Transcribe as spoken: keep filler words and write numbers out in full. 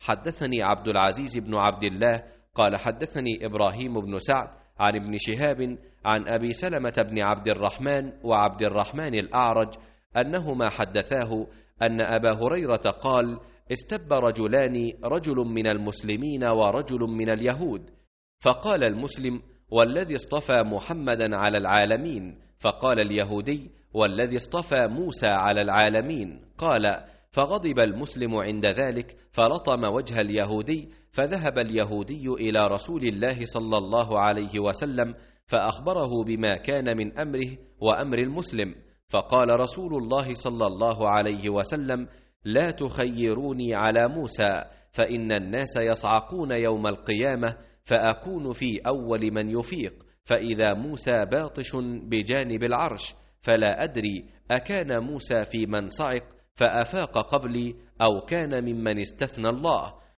حدثني عبد العزيز بن عبد الله قال حدثني إبراهيم بن سعد عن ابن شهاب عن أبي سلمة بن عبد الرحمن وعبد الرحمن الأعرج أنهما حدثاه أن أبا هريرة قال: استب رجلان، رجل من المسلمين ورجل من اليهود، فقال المسلم: والذي اصطفى محمدا على العالمين. فقال اليهودي: والذي اصطفى موسى على العالمين. قال: فغضب المسلم عند ذلك فلطم وجه اليهودي، فذهب اليهودي إلى رسول الله صلى الله عليه وسلم فأخبره بما كان من أمره وأمر المسلم، فقال رسول الله صلى الله عليه وسلم: لا تخيروني على موسى، فإن الناس يصعقون يوم القيامة، فأكون في أول من يفيق، فإذا موسى باطش بجانب العرش، فلا أدري أكان موسى في من صعق فأفاق قبلي أو كان ممن استثنى الله.